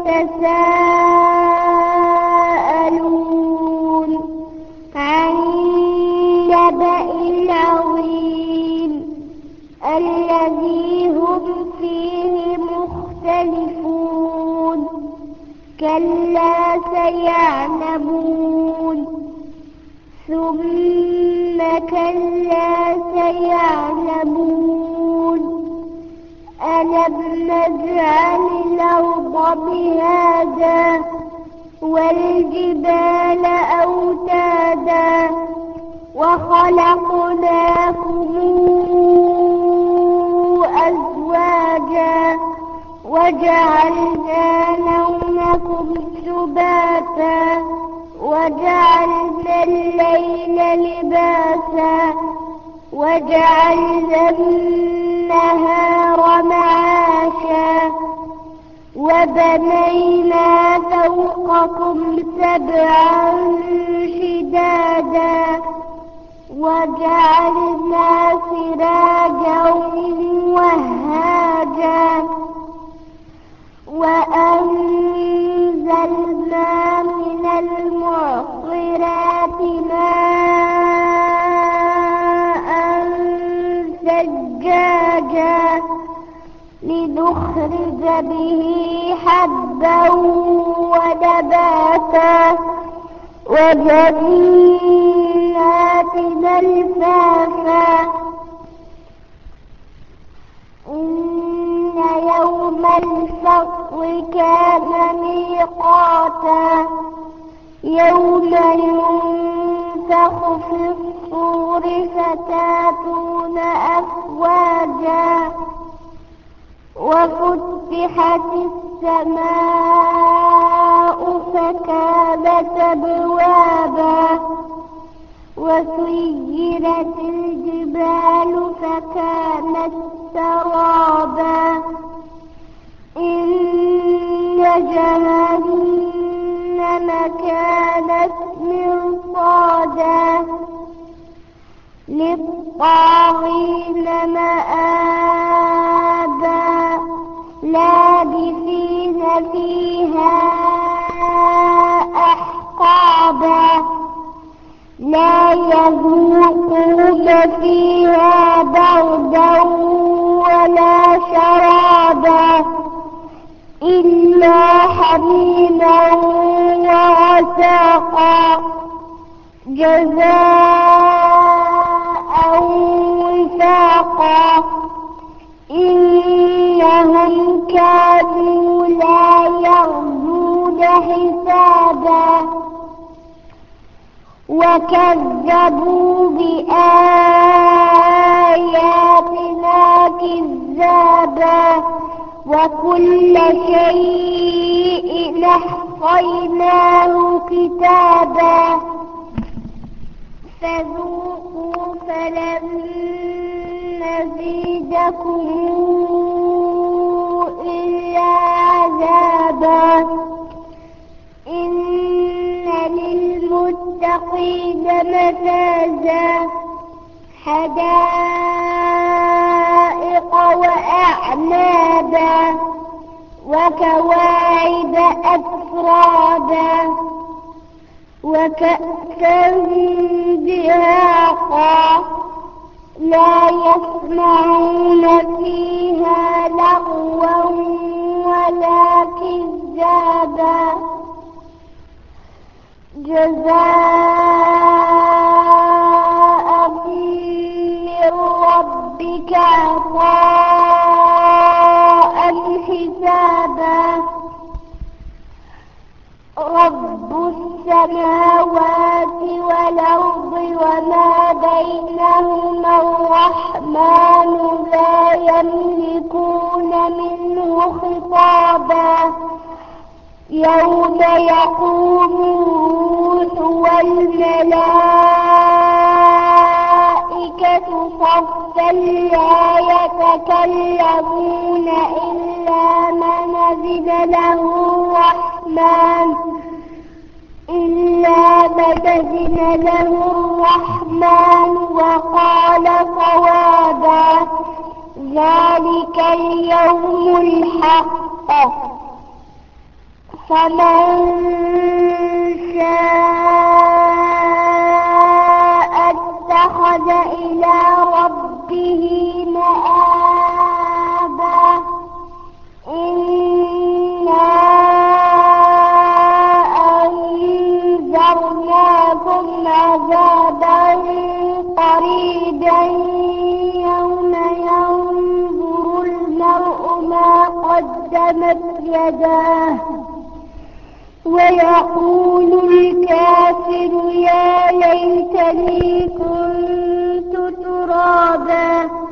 يتساءلون عن النبأ العظيم الذي هم فيه مختلفون كلا سيعلمون ثم كلا سيعلمون ألم نجعل الأرض مهادا والجبال أوتادا وخلقناكم أزواجا وجعلنا نومكم سباتا وجعلنا الليل لباسا وجعلنا النهار معاشا وبنينا فوقكم سبعا شدادا وجعلنا سراجا وهاجا وأنزلنا من المعصرات ماء ثجاجا لنخرج به حبا ونباتا وجنات ألفافا إن يوم الفصل كان ميقاتا يوم ينفخ في الصور فتاتون أفواجا وفتحت السماء فكانت أبوابا وسيرت الجبال فكانت سرابا إن جهنم كانت مرصادا للطاغين مآبا لابثين فيها أحقابا لا يذوقون فيها بردا ولا شرابا إلا حميما وغساقا جزاء وفاقا إنهم كانوا لا يرجون حسابا وكذبوا بآياتنا كذابا وكل شيء أحصيناه كتابا فذوقوا فلن نزيدكم إلا عذابا إن للمتقين مفازا حدائق وأعنابا وكواعب أترابا وكأسا دهاقا لا يسمعون فيها لغوا ولا كذابا جزاء من ربك عطاء حسابا رب السماوات والأرض وما بينهما الرحمن لا يملكون منه خطابا يوم يقوم الروح والملائكة صفا لا يتكلمون إلا من أذن له الرحمن وقال صوابا ذلك اليوم الحق فمن شاء اتخذ إلى ربه مآبا إنا أنذرناكم عذابا قريبا يوم ينظر المرء ما قدمت يداه ويقول الكافر يا ليتني كنت ترابا